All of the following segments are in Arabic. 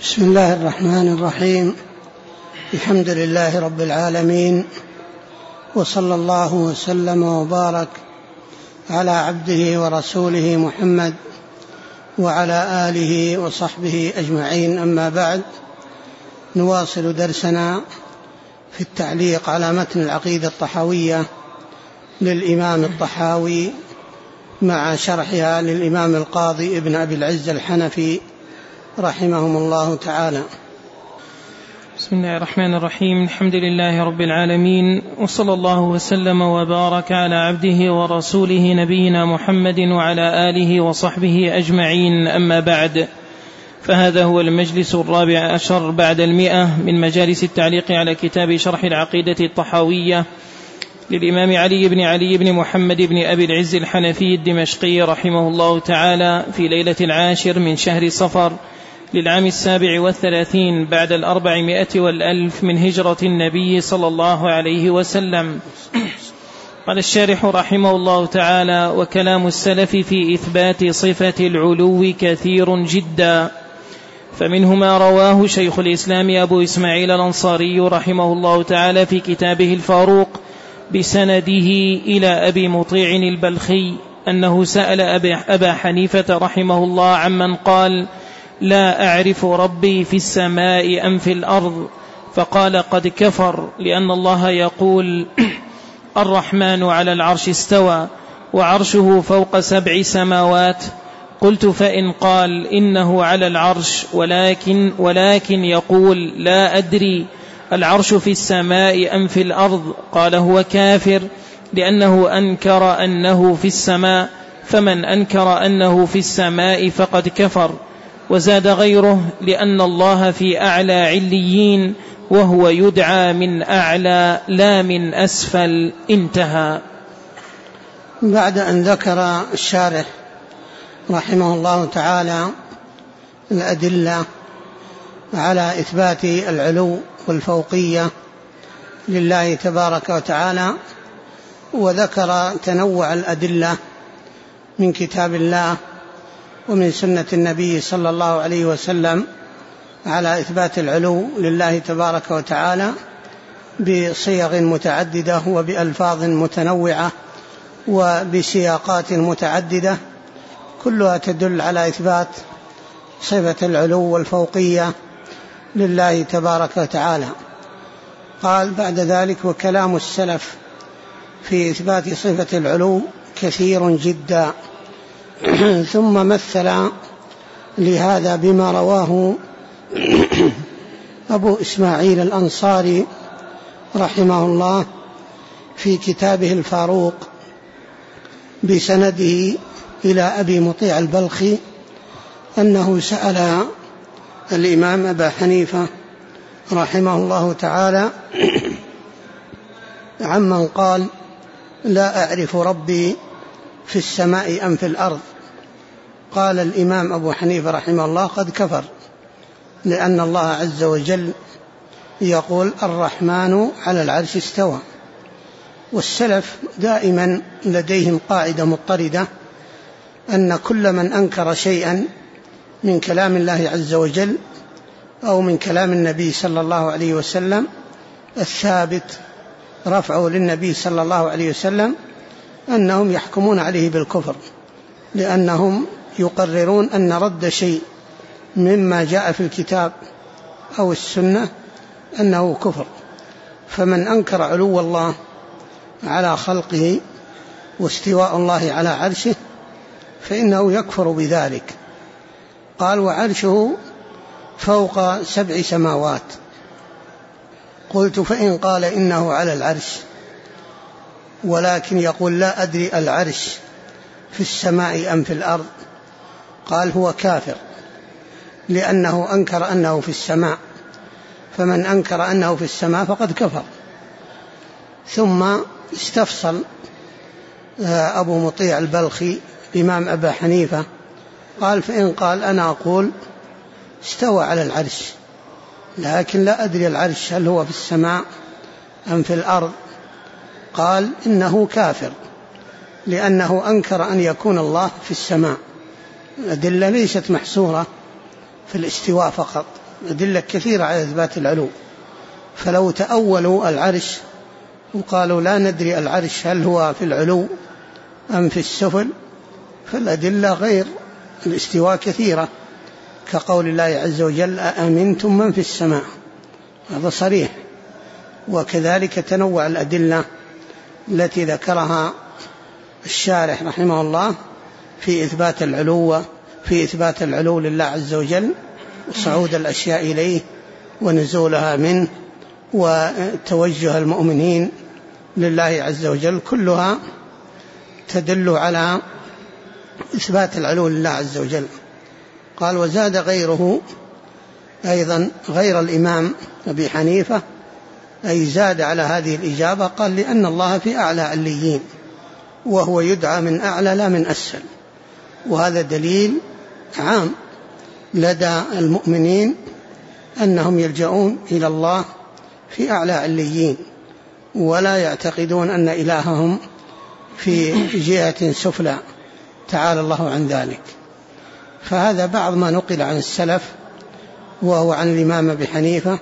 بسم الله الرحمن الرحيم. الحمد لله رب العالمين، وصلى الله وسلم وبارك على عبده ورسوله محمد وعلى آله وصحبه أجمعين. أما بعد، نواصل درسنا في التعليق على متن العقيدة الطحاوية للإمام الطحاوي مع شرحها للإمام القاضي ابن أبي العز الحنفي رحمهم الله تعالى. بسم الله الرحمن الرحيم. الحمد لله رب العالمين، وصلى الله وسلم وبارك على عبده ورسوله نبينا محمد وعلى آله وصحبه أجمعين. أما بعد، فهذا هو المجلس 14 بعد 100 من مجالس التعليق على كتاب شرح العقيدة الطحاوية للإمام علي بن محمد بن أبي العز الحنفي الدمشقي رحمه الله تعالى في ليلة 10 من شهر صفر للعام 37 بعد 400 من هجرة النبي صلى الله عليه وسلم. قال الشارح رحمه الله تعالى: وكلام السلف في إثبات صفة العلو كثير جدا، فمنه ما رواه شيخ الإسلام أبو إسماعيل الأنصاري رحمه الله تعالى في كتابه الفاروق بسنده إلى أبي مطيع البلخي أنه سأل أبا حنيفة رحمه الله عمن قال: لا أعرف ربي في السماء أم في الأرض، فقال: قد كفر، لأن الله يقول: الرحمن على العرش استوى وعرشه فوق 7 سماوات. قلت: فإن قال إنه على العرش ولكن يقول لا أدري العرش في السماء أم في الأرض، قال: هو كافر، لأنه أنكر أنه في السماء، فمن أنكر أنه في السماء فقد كفر. وزاد غيره: لأن الله في أعلى عليين، وهو يدعى من أعلى لا من أسفل. انتهى. بعد أن ذكر الشارح رحمه الله تعالى الأدلة على إثبات العلو والفوقية لله تبارك وتعالى، وذكر تنوع الأدلة من كتاب الله ومن سنة النبي صلى الله عليه وسلم على إثبات العلو لله تبارك وتعالى بصيغ متعددة وبألفاظ متنوعة وبسياقات متعددة، كلها تدل على إثبات صفة العلو والفوقية لله تبارك وتعالى. قال بعد ذلك: وكلام السلف في إثبات صفة العلو كثير جدا. ثم مثل لهذا بما رواه أبو إسماعيل الأنصاري رحمه الله في كتابه الفاروق بسنده إلى أبي مطيع البلخي أنه سأل الإمام أبا حنيفة رحمه الله تعالى عمن قال: لا أعرف ربي في السماء أم في الأرض. قال الإمام أبو حنيفة رحمه الله: قد كفر، لأن الله عز وجل يقول: الرحمن على العرش استوى. والسلف دائما لديهم قاعدة مضطردة أن كل من أنكر شيئا من كلام الله عز وجل أو من كلام النبي صلى الله عليه وسلم الثابت رفعه للنبي صلى الله عليه وسلم أنهم يحكمون عليه بالكفر، لأنهم يقررون أن رد شيء مما جاء في الكتاب أو السنة أنه كفر. فمن أنكر علو الله على خلقه واستواء الله على عرشه فإنه يكفر بذلك. قال: وعرشه فوق 7 سماوات. قلت: فإن قال إنه على العرش ولكن يقول لا أدري العرش في السماء أم في الأرض، قال: هو كافر، لأنه أنكر أنه في السماء، فمن أنكر أنه في السماء فقد كفر. ثم استفصل أبو مطيع البلخي الإمام أبا حنيفة قال: فإن قال أنا أقول استوى على العرش لكن لا أدري العرش هل هو في السماء أم في الأرض، قال: إنه كافر، لأنه أنكر أن يكون الله في السماء. الأدلة ليست محصورة في الاستواء فقط، أدلة كثيرة على إثبات العلو. فلو تأولوا العرش وقالوا لا ندري العرش هل هو في العلو أم في السفل، فالأدلة غير الاستواء كثيرة، كقول الله عز وجل أأمنتم من في السماء، هذا صريح. وكذلك تنوع الأدلة التي ذكرها الشارح رحمه الله في إثبات العلو لله عز وجل، وصعود الأشياء إليه ونزولها منه وتوجه المؤمنين لله عز وجل، كلها تدل على إثبات العلو لله عز وجل. قال وزاد غيره أيضا غير الإمام أبي حنيفة، أي زاد على هذه الإجابة، قال لأن الله في أعلى عليين وهو يدعى من أعلى لا من أسفل، وهذا دليل عام لدى المؤمنين أنهم يلجؤون إلى الله في أعلى عليين، ولا يعتقدون أن إلههم في جهة سفلى، تعالى الله عن ذلك. فهذا بعض ما نقل عن السلف، وهو عن الإمام أبي حنيفة.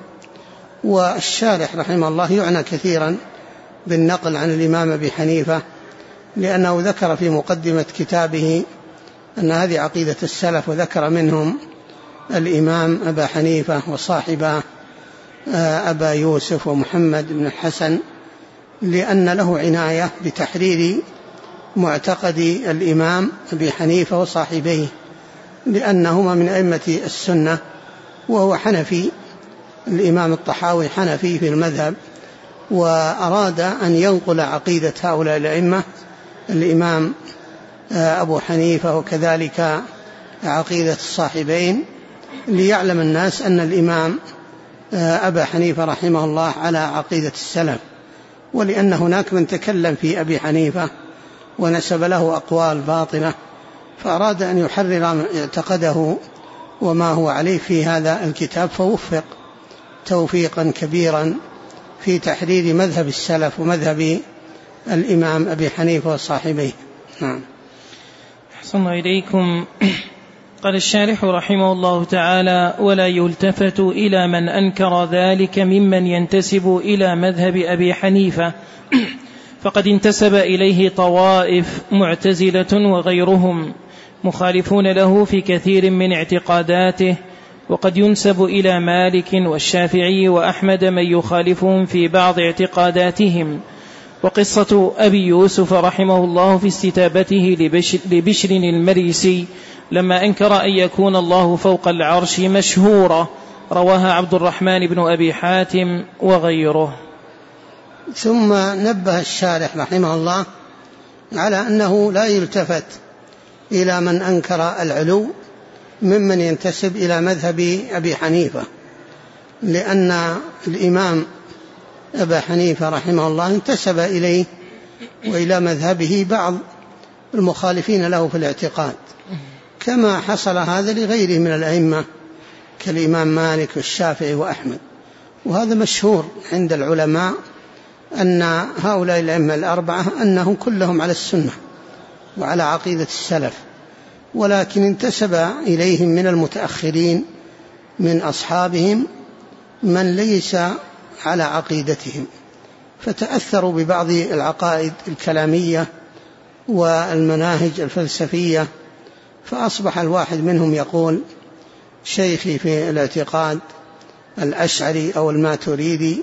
والشارح رحمه الله يعنى كثيرا بالنقل عن الإمام أبي حنيفة، لأنه ذكر في مقدمة كتابه أن هذه عقيدة السلف، وذكر منهم الإمام أبا حنيفة وصاحبه أبا يوسف ومحمد بن الحسن، لأن له عناية بتحرير معتقد الإمام أبي حنيفة وصاحبيه، لأنهما من أئمة السنة، وهو حنفي، الإمام الطحاوي حنفي في المذهب، وأراد أن ينقل عقيدة هؤلاء الأئمة، الإمام أبو حنيفة وكذلك عقيدة الصاحبين، ليعلم الناس أن الإمام أبا حنيفة رحمه الله على عقيدة السلف، ولأن هناك من تكلم في أبي حنيفة ونسب له أقوال باطلة، فأراد أن يحرر اعتقده وما هو عليه في هذا الكتاب، فوفق توفيقا كبيرا في تحرير مذهب السلف ومذهب الإمام أبي حنيفة وصاحبيه. نعم. أحسن إليكم. قال الشارح رحمه الله تعالى: ولا يلتفت إلى من أنكر ذلك ممن ينتسب إلى مذهب أبي حنيفة، فقد انتسب إليه طوائف معتزلة وغيرهم مخالفون له في كثير من اعتقاداته، وقد ينسب إلى مالك والشافعي وأحمد من يخالفهم في بعض اعتقاداتهم. وقصة أبي يوسف رحمه الله في استتابته لبشر المريسي لما أنكر أن يكون الله فوق العرش مشهورة، رواها عبد الرحمن بن أبي حاتم وغيره. ثم نبه الشارح رحمه الله على أنه لا يلتفت إلى من أنكر العلو ممن ينتسب إلى مذهب أبي حنيفة، لأن الإمام أبا حنيفة رحمه الله انتسب إليه وإلى مذهبه بعض المخالفين له في الاعتقاد، كما حصل هذا لغيره من الأئمة كالإمام مالك والشافعي وأحمد. وهذا مشهور عند العلماء أن هؤلاء الأئمة الأربعة أنهم كلهم على السنة وعلى عقيدة السلف، ولكن انتسب إليهم من المتأخرين من أصحابهم من ليس على عقيدتهم، فتأثروا ببعض العقائد الكلامية والمناهج الفلسفية، فأصبح الواحد منهم يقول شيخي في الاعتقاد الأشعري أو الماتريدي،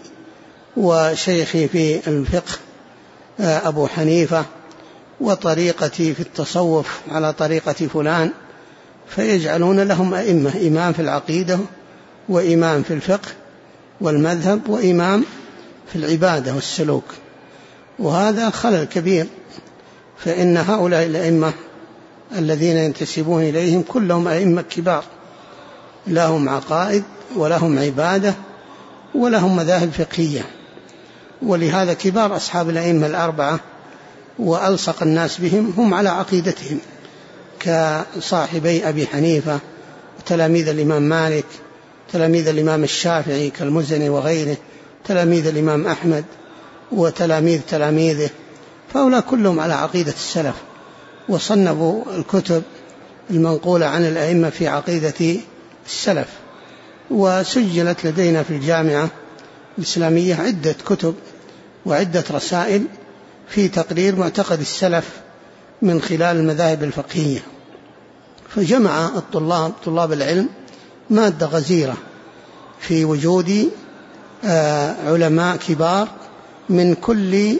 وشيخي في الفقه أبو حنيفة، وطريقتي في التصوف على طريقة فلان، فيجعلون لهم أئمة، إمام في العقيدة وإمام في الفقه والمذهب وإمام في العبادة والسلوك، وهذا خلل كبير. فإن هؤلاء الأئمة الذين ينتسبون إليهم كلهم أئمة كبار، لهم عقائد ولهم عبادة ولهم مذاهب فقهية، ولهذا كبار أصحاب الأئمة الأربعة وألصق الناس بهم هم على عقيدتهم، كصاحبي أبي حنيفة وتلاميذ الإمام مالك، تلاميذ الإمام الشافعي كالمزني وغيره، تلاميذ الإمام أحمد وتلاميذ تلاميذه، فهؤلاء كلهم على عقيدة السلف، وصنفوا الكتب المنقولة عن الأئمة في عقيدة السلف. وسجلت لدينا في الجامعة الإسلامية عدة كتب وعدة رسائل في تقرير معتقد السلف من خلال المذاهب الفقهية. فجمع طلاب العلم مادة غزيرة في وجود علماء كبار من كل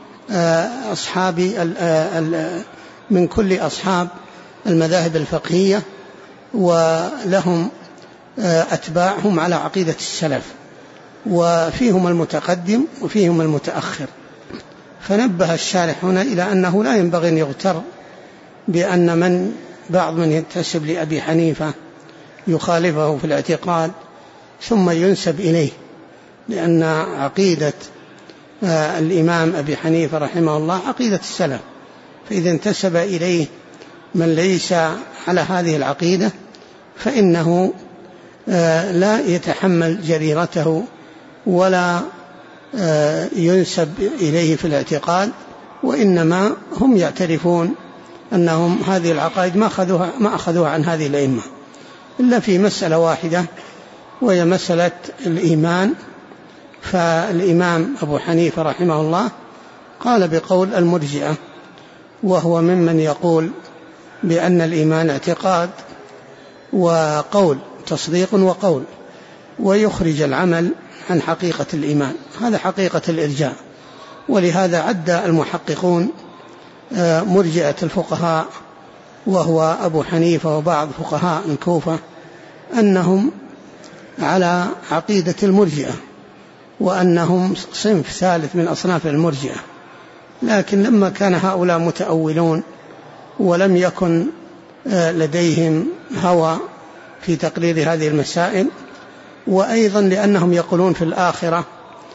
أصحاب المذاهب الفقهية، ولهم أتباعهم على عقيدة السلف، وفيهم المتقدم وفيهم المتأخر. فنبه الشارح هنا إلى أنه لا ينبغي أن يغتر بأن بعض من ينتسب لأبي حنيفة يخالفه في الاعتقاد ثم ينسب إليه، لأن عقيدة الإمام أبي حنيفة رحمه الله عقيدة السلف، فإذا انتسب إليه من ليس على هذه العقيدة فإنه لا يتحمل جريرته ولا ينسب إليه في الاعتقاد، وإنما هم يعترفون أنهم هذه العقائد ما أخذوها عن هذه الأئمة إلا في مسألة واحدة، وهي مسألة الإيمان. فالإمام أبو حنيفة رحمه الله قال بقول المرجئة، وهو ممن يقول بأن الإيمان اعتقاد وقول، تصديق وقول، ويخرج العمل عن حقيقة الإيمان، هذا حقيقة الإرجاء. ولهذا عد المحققون مرجئة الفقهاء وهو أبو حنيفة وبعض فقهاء الكوفة أنهم على عقيدة المرجئة، وأنهم صنف ثالث من أصناف المرجئة. لكن لما كان هؤلاء متأولون ولم يكن لديهم هوى في تقرير هذه المسائل، وأيضا لأنهم يقولون في الآخرة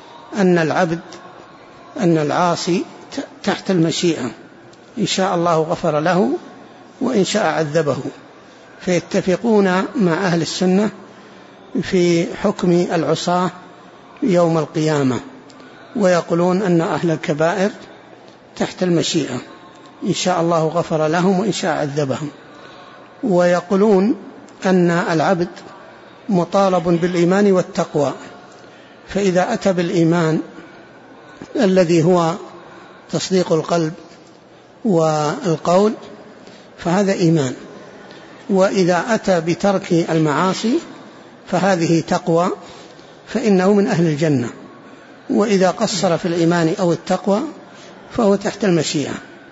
أن العاصي تحت المشيئة، إن شاء الله غفر له وإن شاء عذبه، فيتفقون مع أهل السنة في حكم العصاة يوم القيامة، ويقولون أن أهل الكبائر تحت المشيئة، إن شاء الله غفر لهم وإن شاء عذبهم. ويقولون أن العبد مطالب بالإيمان والتقوى، فإذا أتى بالإيمان الذي هو تصديق القلب والقول فهذا إيمان، وإذا أتى بترك المعاصي فهذه تقوى، فإنه من أهل الجنة. وإذا قصر في الإيمان أو التقوى فهو تحت المشيئة،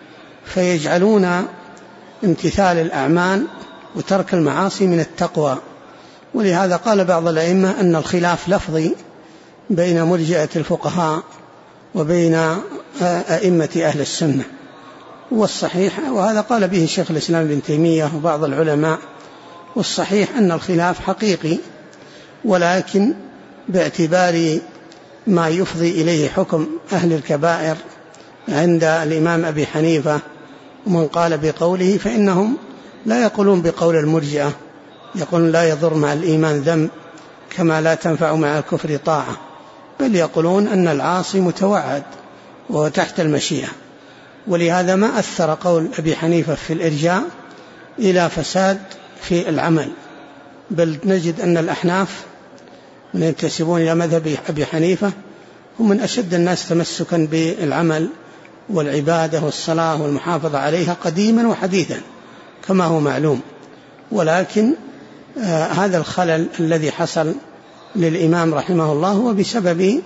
فيجعلون امتثال الأعمال وترك المعاصي من التقوى. ولهذا قال بعض الأئمة أن الخلاف لفظي بين مرجئة الفقهاء وبين أئمة أهل السنة، والصحيح، وهذا قال به شيخ الإسلام ابن تيمية وبعض العلماء، والصحيح أن الخلاف حقيقي، ولكن باعتبار ما يفضي إليه حكم أهل الكبائر عند الإمام أبي حنيفة ومن قال بقوله، فإنهم لا يقولون بقول المرجئة، يقولون لا يضر مع الإيمان ذنب كما لا تنفع مع الكفر طاعة، بل يقولون أن العاصي متوعد وهو تحت المشيئة. ولهذا ما أثر قول أبي حنيفة في الإرجاء إلى فساد في العمل، بل نجد أن الأحناف من ينتسبون إلى مذهب أبي حنيفة هم من أشد الناس تمسكا بالعمل والعبادة والصلاة والمحافظة عليها قديما وحديثا كما هو معلوم. ولكن هذا الخلل الذي حصل للإمام رحمه الله هو بسبب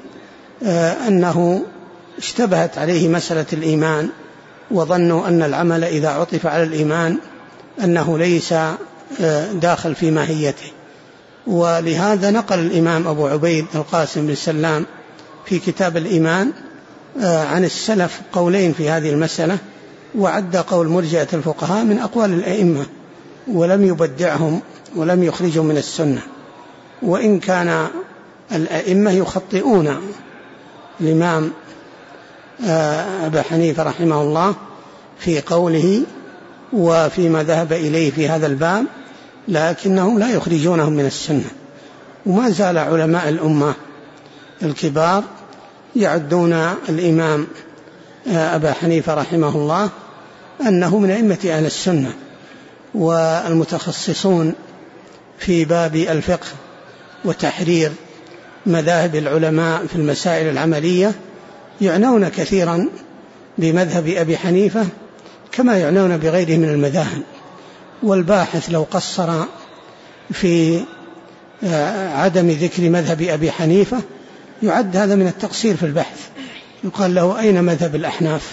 أنه اشتبهت عليه مسألة الإيمان، وظنوا أن العمل إذا عطف على الإيمان أنه ليس داخل في ماهيته. ولهذا نقل الإمام أبو عبيد القاسم بن سلام في كتاب الإيمان عن السلف قولين في هذه المسألة، وعد قول مرجئة الفقهاء من أقوال الأئمة، ولم يبدعهم ولم يخرجهم من السنة. وإن كان الأئمة يخطئون الإمام أبا حنيفة رحمه الله في قوله وفيما ذهب إليه في هذا الباب، لكنهم لا يخرجونهم من السنة. وما زال علماء الأمة الكبار يعدون الإمام أبا حنيفة رحمه الله أنه من أئمة أهل السنة، والمتخصصون في باب الفقه وتحرير مذاهب العلماء في المسائل العملية يعنون كثيرا بمذهب أبي حنيفة كما يعنون بغيره من المذاهب. والباحث لو قصر في عدم ذكر مذهب أبي حنيفة يعد هذا من التقصير في البحث، يقال له أين مذهب الأحناف؟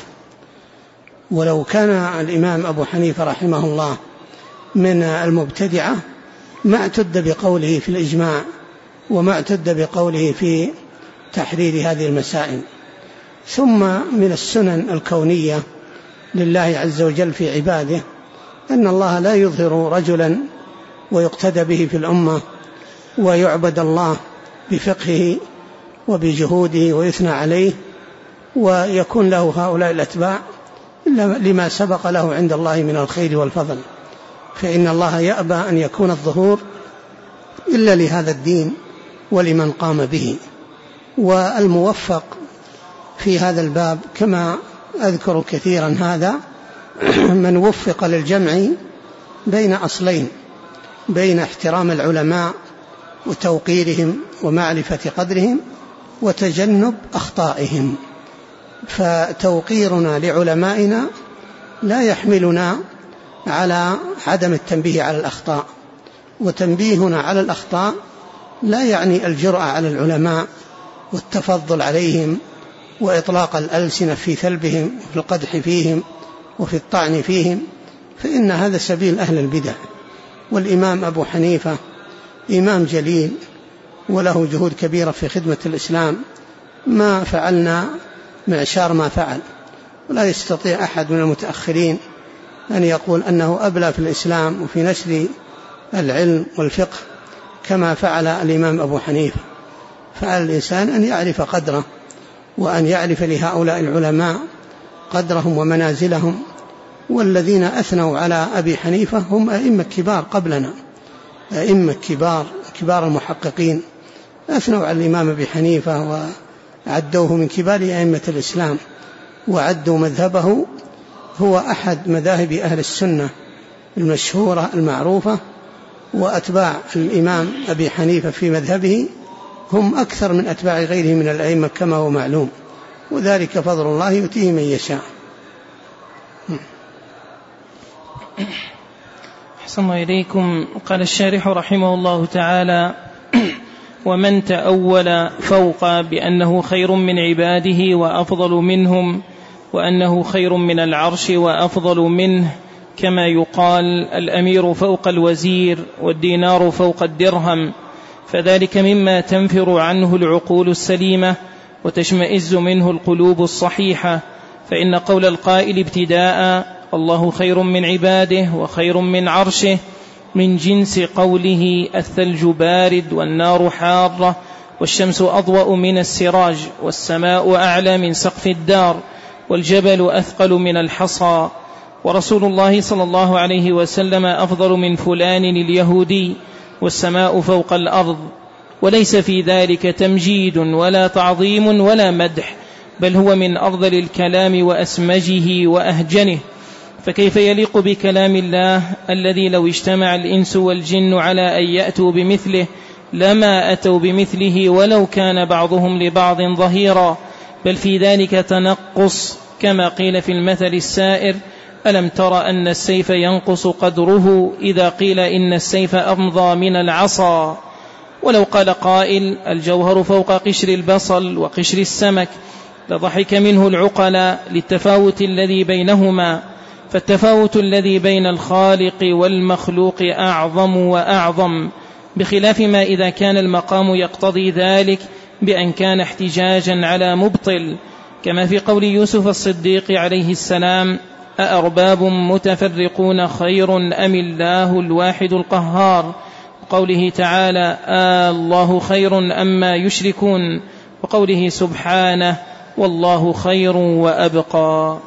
ولو كان الإمام أبو حنيفة رحمه الله من المبتدعة ما اعتد بقوله في الإجماع وما اعتد بقوله في تحرير هذه المسائل. ثم من السنن الكونية لله عز وجل في عباده أن الله لا يظهر رجلا ويقتدى به في الأمة ويعبد الله بفقهه وبجهوده ويثنى عليه ويكون له هؤلاء الأتباع إلا لما سبق له عند الله من الخير والفضل، فإن الله يأبى أن يكون الظهور إلا لهذا الدين ولمن قام به. والموفق في هذا الباب كما أذكر كثيرا هذا من وفق للجمع بين أصلين، بين احترام العلماء وتوقيرهم ومعرفة قدرهم وتجنب أخطائهم. فتوقيرنا لعلمائنا لا يحملنا على عدم التنبيه على الأخطاء، وتنبيهنا على الأخطاء لا يعني الجرأة على العلماء والتفضل عليهم وإطلاق الألسنة في ثلبهم وفي القدح فيهم وفي الطعن فيهم، فإن هذا سبيل أهل البدع. والإمام أبو حنيفة إمام جليل وله جهود كبيرة في خدمة الإسلام، ما فعلنا معشار ما فعل، ولا يستطيع أحد من المتأخرين أن يقول أنه أبلى في الإسلام وفي نشر العلم والفقه كما فعل الإمام أبو حنيفة. فعلى الإنسان أن يعرف قدره وأن يعرف لهؤلاء العلماء قدرهم ومنازلهم. والذين أثنوا على أبي حنيفة هم أئمة كبار قبلنا، أئمة كبار المحققين أثنوا على الإمام أبي حنيفة وعدوه من كبار أئمة الإسلام، وعدوا مذهبه هو أحد مذاهب أهل السنة المشهورة المعروفة. وأتباع الإمام أبي حنيفة في مذهبه هم أكثر من أتباع غيره من الأئمة كما هو معلوم، وذلك فضل الله يؤتيه من يشاء. أحسن إليكم. قال الشارح رحمه الله تعالى: ومن تأول فوق بأنه خير من عباده وأفضل منهم وأنه خير من العرش وأفضل منه، كما يقال الأمير فوق الوزير والدينار فوق الدرهم، فذلك مما تنفر عنه العقول السليمة وتشمئز منه القلوب الصحيحة. فإن قول القائل ابتداء الله خير من عباده وخير من عرشه من جنس قوله الثلج بارد والنار حارة والشمس أضوأ من السراج والسماء أعلى من سقف الدار والجبل أثقل من الحصى، ورسول الله صلى الله عليه وسلم أفضل من فلان اليهودي، والسماء فوق الأرض. وليس في ذلك تمجيد ولا تعظيم ولا مدح، بل هو من أفضل الكلام وأسمجه وأهجنه. فكيف يليق بكلام الله الذي لو اجتمع الإنس والجن على أن يأتوا بمثله لما أتوا بمثله ولو كان بعضهم لبعض ظهيرا، بل في ذلك تنقص، كما قيل في المثل السائر: ألم تر أن السيف ينقص قدره إذا قيل إن السيف أمضى من العصا. ولو قال قائل الجوهر فوق قشر البصل وقشر السمك لضحك منه العقلاء للتفاوت الذي بينهما، فالتفاوت الذي بين الخالق والمخلوق أعظم وأعظم، بخلاف ما إذا كان المقام يقتضي ذلك بأن كان احتجاجا على مبطل، كما في قول يوسف الصديق عليه السلام: أأرباب متفرقون خير أم الله الواحد القهار، وقوله تعالى: الله خير أما يشركون، وقوله سبحانه: والله خير وأبقى.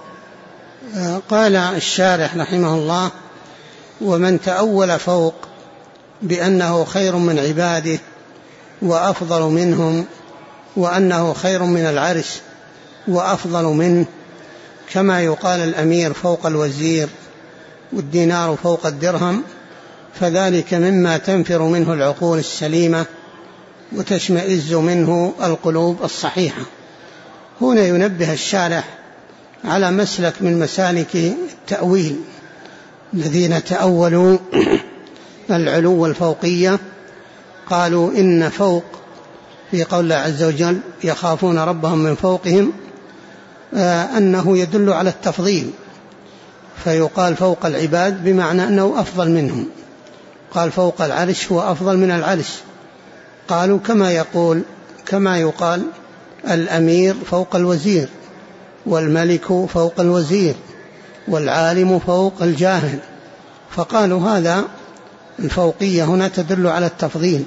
قال الشارح رحمه الله: ومن تأول فوق بأنه خير من عباده وأفضل منهم وأنه خير من العرش وأفضل منه، كما يقال الأمير فوق الوزير والدينار فوق الدرهم، فذلك مما تنفر منه العقول السليمة وتشمئز منه القلوب الصحيحة. هنا ينبه الشارح على مسلك من مسالك التأويل الذين تأولوا العلو والفوقية، قالوا إن فوق في قول الله عز وجل يخافون ربهم من فوقهم أنه يدل على التفضيل، فيقال فوق العباد بمعنى أنه أفضل منهم، قال فوق العرش هو أفضل من العرش. قالوا كما يقال الأمير فوق الوزير، والملك فوق الوزير، والعالم فوق الجاهل، فقالوا هذا الفوقية هنا تدل على التفضيل،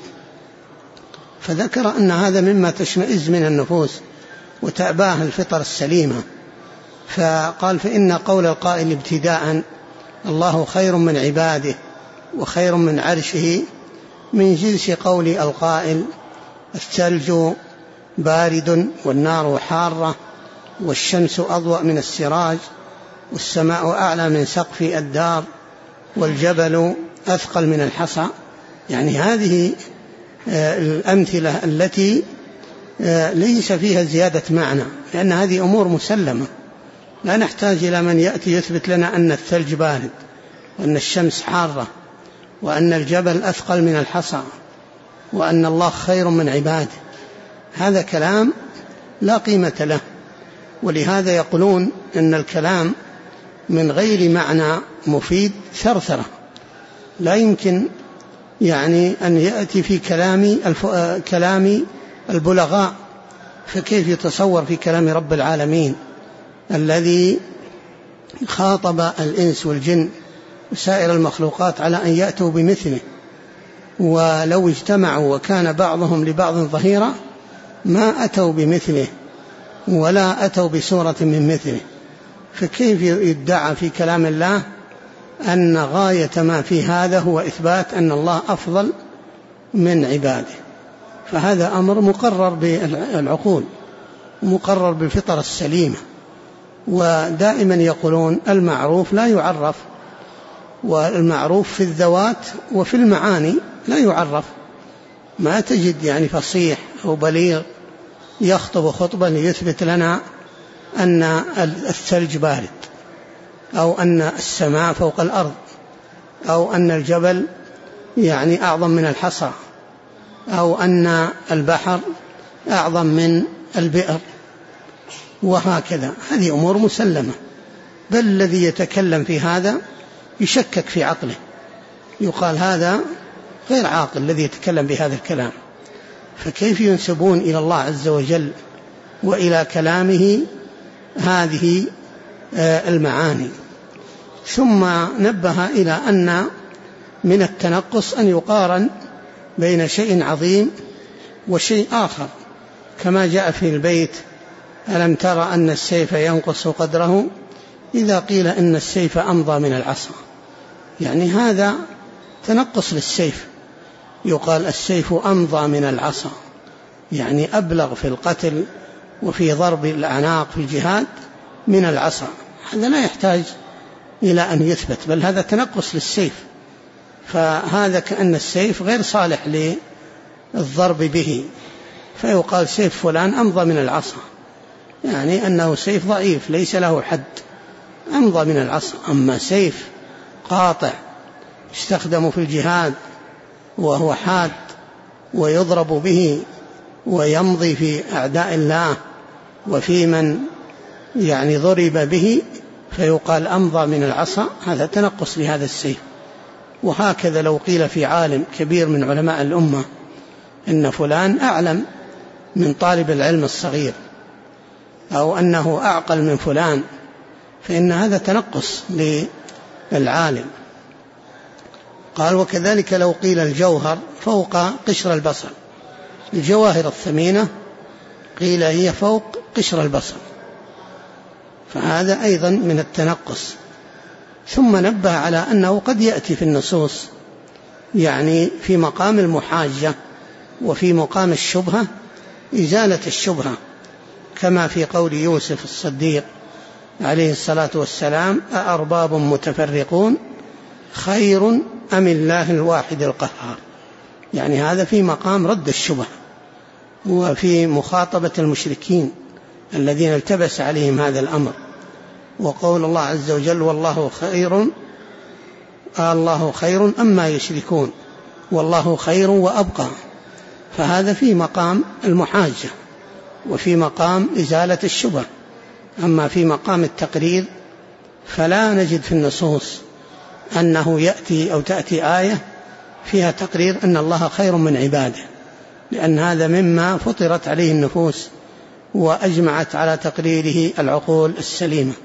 فذكر أن هذا مما تشمئز من النفوس وتأباه الفطر السليمة. فقال فإن قول القائل ابتداء الله خير من عباده وخير من عرشه من جنس قول القائل الثلج بارد والنار حارة والشمس أضوأ من السراج والسماء أعلى من سقف الدار والجبل أثقل من الحصى. يعني هذه الأمثلة التي ليس فيها زيادة معنى، لأن هذه أمور مسلمة لا نحتاج إلى من يأتي يثبت لنا أن الثلج بارد وأن الشمس حارة وأن الجبل أثقل من الحصى وأن الله خير من عباده. هذا كلام لا قيمة له، ولهذا يقولون أن الكلام من غير معنى مفيد ثرثرة، لا يمكن يعني أن يأتي في كلام البلغاء، فكيف يتصور في كلام رب العالمين الذي خاطب الإنس والجن وسائر المخلوقات على أن يأتوا بمثله، ولو اجتمعوا وكان بعضهم لبعض ظهيرا ما أتوا بمثله ولا أتوا بسورة من مثله. فكيف يدعى في كلام الله أن غاية ما في هذا هو إثبات أن الله أفضل من عباده؟ فهذا أمر مقرر بالعقول ومقرر بالفطر السليمة. ودائما يقولون المعروف لا يعرف، والمعروف في الذوات وفي المعاني لا يعرف. ما تجد يعني فصيح أو بليغ يخطب خطبا ليثبت لنا أن الثلج بارد، أو أن السماء فوق الأرض، أو أن الجبل يعني أعظم من الحصى، أو أن البحر أعظم من البئر، وهكذا. هذه أمور مسلمة، بل الذي يتكلم في هذا يشكك في عقله، يقال هذا غير عاقل الذي يتكلم بهذا الكلام. فكيف ينسبون إلى الله عز وجل وإلى كلامه هذه المعاني؟ ثم نبه إلى أن من التنقص أن يقارن بين شيء عظيم وشيء آخر، كما جاء في البيت ألم ترى أن السيف ينقص قدره إذا قيل إن السيف أمضى من العصا. يعني هذا تنقص للسيف، يقال السيف أمضى من العصا، يعني أبلغ في القتل وفي ضرب الأعناق في الجهاد من العصا. هذا لا يحتاج إلى أن يثبت، بل هذا تنقص للسيف. فهذا كأن السيف غير صالح للضرب به، فيقال سيف فلان أمضى من العصا، يعني أنه سيف ضعيف ليس له حد، أمضى من العصا. أما سيف قاطع يستخدم في الجهاد وهو حاد ويضرب به ويمضي في أعداء الله وفي من يعني ضرب به، فيقال أمضى من العصا، هذا تنقص لهذا السيف. وهكذا لو قيل في عالم كبير من علماء الأمة إن فلان أعلم من طالب العلم الصغير، أو أنه أعقل من فلان، فإن هذا تنقص للعالم. قال وكذلك لو قيل الجوهر فوق قشر البصر، الجواهر الثمينة قيل هي فوق قشر البصر، فهذا أيضا من التنقص. ثم نبه على أنه قد يأتي في النصوص يعني في مقام المحاجة وفي مقام الشبهة إزالة الشبهة، كما في قول يوسف الصديق عليه الصلاة والسلام أأرباب متفرقون خير أم الله الواحد القهار. يعني هذا في مقام رد الشبهة، وفي مخاطبة المشركين الذين التبس عليهم هذا الأمر. وقول الله عز وجل والله خير أما يشركون والله خير وأبقى، فهذا في مقام المحاجة وفي مقام إزالة الشبه. أما في مقام التقرير فلا نجد في النصوص أنه يأتي أو تأتي آية فيها تقرير أن الله خير من عباده، لأن هذا مما فطرت عليه النفوس وأجمعت على تقريره العقول السليمة.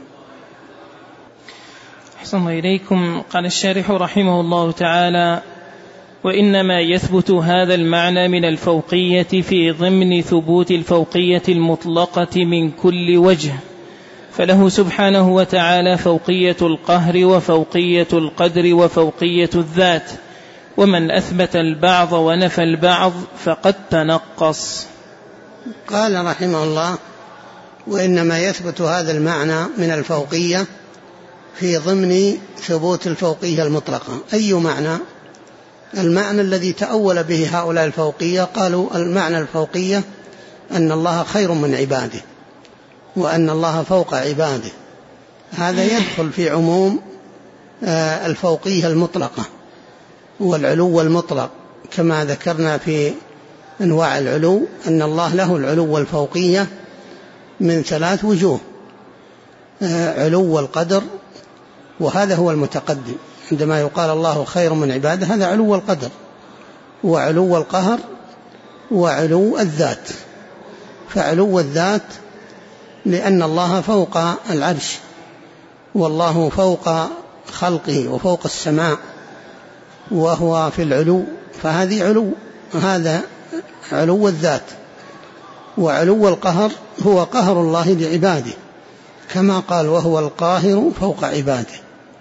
أحسن إليكم. قال الشارح رحمه الله تعالى: وإنما يثبت هذا المعنى من الفوقية في ضمن ثبوت الفوقية المطلقة من كل وجه، فله سبحانه وتعالى فوقية القهر وفوقية القدر وفوقية الذات، ومن أثبت البعض ونفى البعض فقد تنقص. قال رحمه الله: وإنما يثبت هذا المعنى من الفوقية في ضمن ثبوت الفوقية المطلقة. أي معنى؟ المعنى الذي تأول به هؤلاء الفوقية، قالوا المعنى الفوقية أن الله خير من عباده وأن الله فوق عباده. هذا يدخل في عموم الفوقية المطلقة والعلو المطلق، كما ذكرنا في أنواع العلو أن الله له العلو والفوقية من 3 وجوه: علو القدر، وهذا هو المتقدم عندما يقال الله خير من عباده، هذا علو القدر، وعلو القهر، وعلو الذات. فعلو الذات لأن الله فوق العرش والله فوق خلقه وفوق السماء وهو في العلو، فهذه علو، هذا علو الذات. وعلو القهر هو قهر الله لعباده، كما قال وهو القاهر فوق عباده.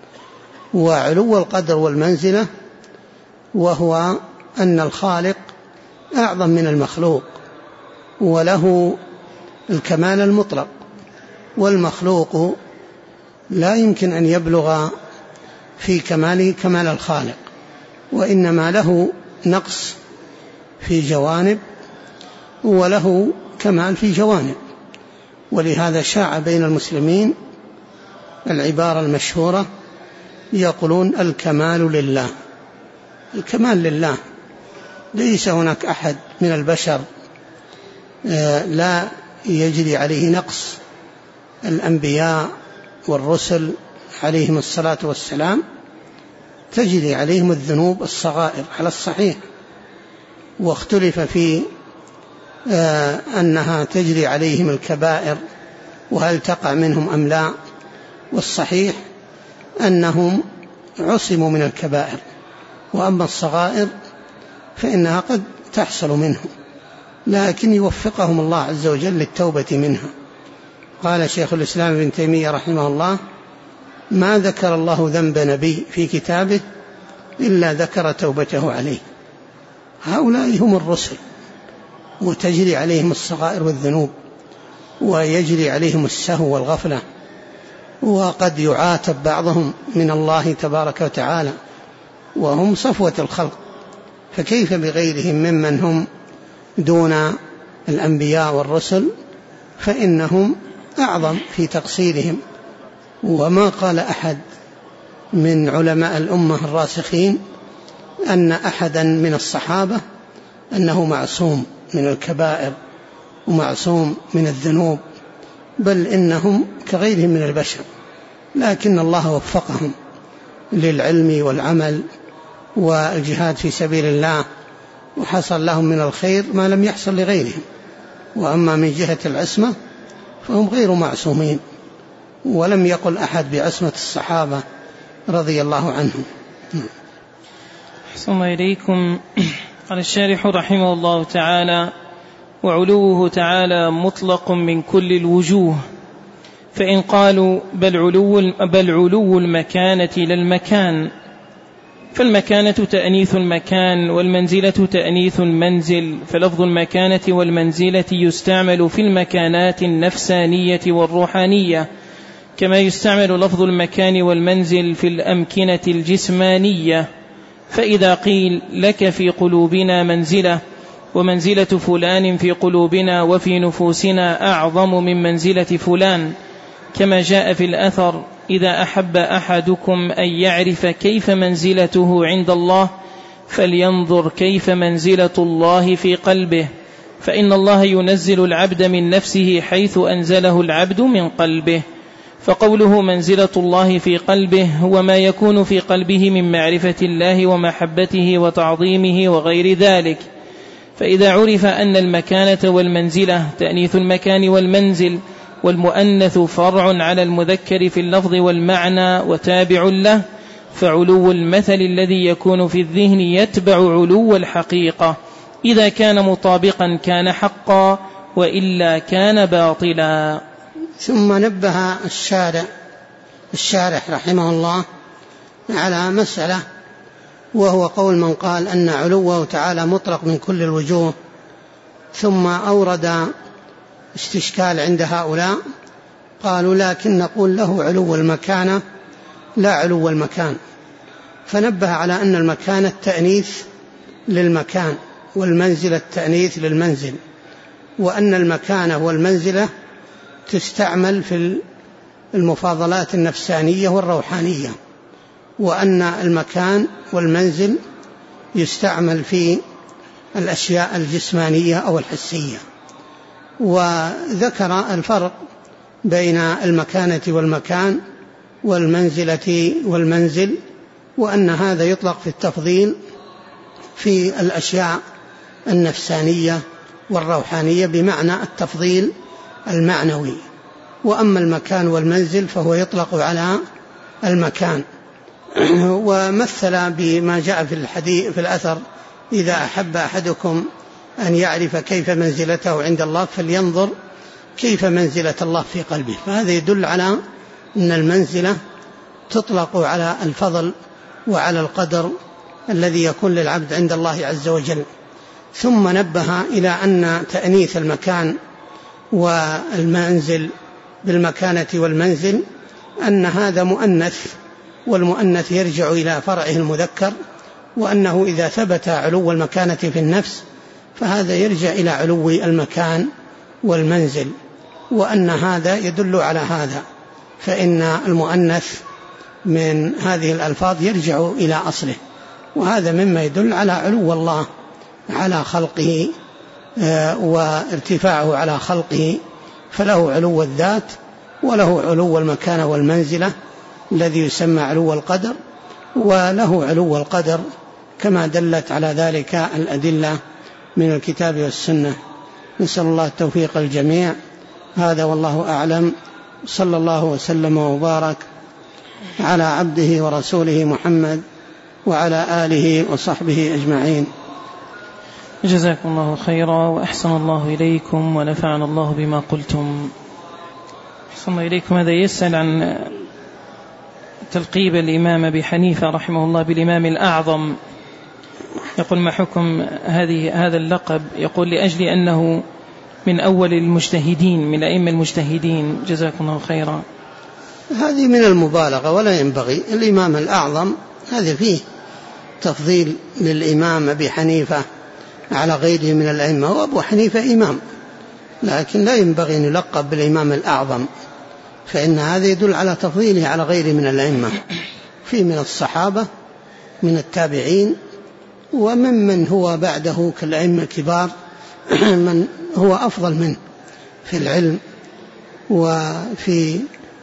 وعلو القدر والمنزلة وهو أن الخالق أعظم من المخلوق وله الكمال المطلق، والمخلوق لا يمكن أن يبلغ في كماله كمال الخالق، وإنما له نقص في جوانب وله كمال في جوانب. ولهذا شاع بين المسلمين العبارة المشهورة يقولون الكمال لله. الكمال لله، ليس هناك أحد من البشر لا يجري عليه نقص. الأنبياء والرسل عليهم الصلاة والسلام تجري عليهم الذنوب الصغائر على الصحيح، واختلف في أنها تجري عليهم الكبائر وهل تقع منهم أم لا، والصحيح أنهم عصموا من الكبائر، وأما الصغائر فإنها قد تحصل منهم، لكن يوفقهم الله عز وجل للتوبة منها. قال شيخ الإسلام ابن تيمية رحمه الله: ما ذكر الله ذنب نبي في كتابه إلا ذكر توبته عليه. هؤلاء هم الرسل، وتجري عليهم الصغائر والذنوب، ويجري عليهم السهو والغفلة، وقد يعاتب بعضهم من الله تبارك وتعالى، وهم صفوة الخلق، فكيف بغيرهم ممن هم دون الأنبياء والرسل، فإنهم أعظم في تقصيرهم. وما قال أحد من علماء الأمة الراسخين أن أحدا من الصحابة أنه معصوم من الكبائر ومعصوم من الذنوب، بل إنهم كغيرهم من البشر، لكن الله وفقهم للعلم والعمل والجهاد في سبيل الله، وحصل لهم من الخير ما لم يحصل لغيرهم. وأما من جهة العصمة فهم غير معصومين، ولم يقل أحد بعصمة الصحابة رضي الله عنهم. أحسن إليكم. قال الشارح رحمه الله تعالى: وعلوه تعالى مطلق من كل الوجوه، فإن قالوا بل علو المكانة للمكان، فالمكانة تأنيث المكان والمنزلة تأنيث المنزل، فلفظ المكانة والمنزلة يستعمل في المكانات النفسانية والروحانية، كما يستعمل لفظ المكان والمنزل في الأمكنة الجسمانية. فإذا قيل لك في قلوبنا منزلة ومنزلة فلان في قلوبنا وفي نفوسنا أعظم من منزلة فلان، كما جاء في الأثر: إذا أحب أحدكم أن يعرف كيف منزلته عند الله فلينظر كيف منزلة الله في قلبه، فإن الله ينزل العبد من نفسه حيث أنزله العبد من قلبه. فقوله منزلة الله في قلبه هو ما يكون في قلبه من معرفة الله ومحبته وتعظيمه وغير ذلك. فإذا عرف أن المكانة والمنزلة تأنيث المكان والمنزل، والمؤنث فرع على المذكر في اللفظ والمعنى وتابع له، فعلو المثل الذي يكون في الذهن يتبع علو الحقيقة، إذا كان مطابقا كان حقا، وإلا كان باطلا. ثم نبه الشارح رحمه الله على مسألة، وهو قول من قال أن علوه تعالى مطلق من كل الوجوه، ثم أورد استشكال عند هؤلاء، قالوا لكن نقول له علو المكانة لا علو المكان، فنبه على أن المكان التأنيث للمكان والمنزل التأنيث للمنزل، وأن المكانة والمنزلة تستعمل في المفاضلات النفسانية والروحانية، وأن المكان والمنزل يستعمل في الأشياء الجسمانية أو الحسية. وذكر الفرق بين المكانة والمكان والمنزلة والمنزل، وأن هذا يطلق في التفضيل في الأشياء النفسانية والروحانية بمعنى التفضيل المعنوي، وأما المكان والمنزل فهو يطلق على المكان. ومثل بما جاء في الحديث في الأثر: إذا أحب أحدكم أن يعرف كيف منزلته عند الله فلينظر كيف منزلة الله في قلبه. فهذا يدل على أن المنزلة تطلق على الفضل وعلى القدر الذي يكون للعبد عند الله عز وجل. ثم نبه إلى أن تأنيث المكان والمنزل بالمكانة والمنزل أن هذا مؤنث، والمؤنث يرجع إلى فرعه المذكر، وأنه إذا ثبت علو المكانة في النفس فهذا يرجع إلى علو المكان والمنزل، وأن هذا يدل على هذا، فإن المؤنث من هذه الألفاظ يرجع إلى أصله، وهذا مما يدل على علو الله على خلقه وارتفاعه على خلقه، فله علو الذات وله علو المكانة والمنزلة الذي يسمى علو القدر، وله علو القدر كما دلت على ذلك الأدلة من الكتاب والسنة. نسأل الله التوفيق الجميع. هذا والله أعلم، صلى الله وسلم وبارك على عبده ورسوله محمد وعلى آله وصحبه أجمعين. جزاكم الله خيرا وأحسن الله إليكم ونفعنا الله بما قلتم. أحسن إليكم. هذا يسأل عن تلقيب الإمام أبي حنيفة رحمه الله بالإمام الأعظم، يقول: ما حكم هذا اللقب؟ يقول: لأجل أنه من أول المجتهدين، من أئمة المجتهدين. جزاكم الله خيرا. هذه من المبالغة ولا ينبغي. الإمام الأعظم هذا فيه تفضيل للإمام أبي حنيفة على غيره من الأئمة، وأبو حنيفة إمام، لكن لا ينبغي أن يلقب بالإمام الأعظم، فإن هذا يدل على تفضيله على غيره من الأئمة، في من الصحابة من التابعين وممن هو بعده كالأئمة الكبار من هو أفضل منه في العلم وفي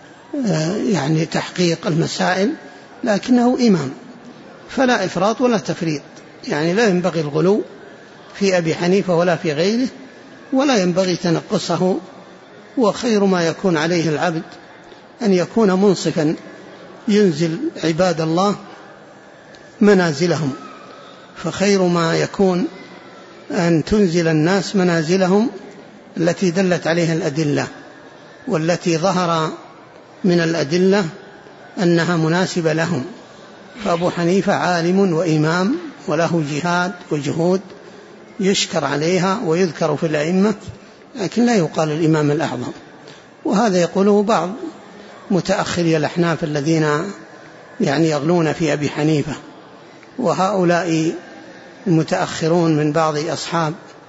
يعني تحقيق المسائل، لكنه إمام، فلا إفراط ولا تفريط. يعني لا ينبغي الغلو في أبي حنيفة ولا في غيره، ولا ينبغي تنقصه. وخير ما يكون عليه العبد أن يكون منصفا، ينزل عباد الله منازلهم، فخير ما يكون أن تنزل الناس منازلهم التي دلت عليها الأدلة، والتي ظهر من الأدلة أنها مناسبة لهم. فأبو حنيفة عالم وإمام وله جهاد وجهود يشكر عليها ويذكر في الأئمة، لكن لا يقال الإمام الأعظم. وهذا يقوله بعض متأخري الأحناف الذين يعني يغلون في أبي حنيفة، وهؤلاء المتأخرون من بعض أصحاب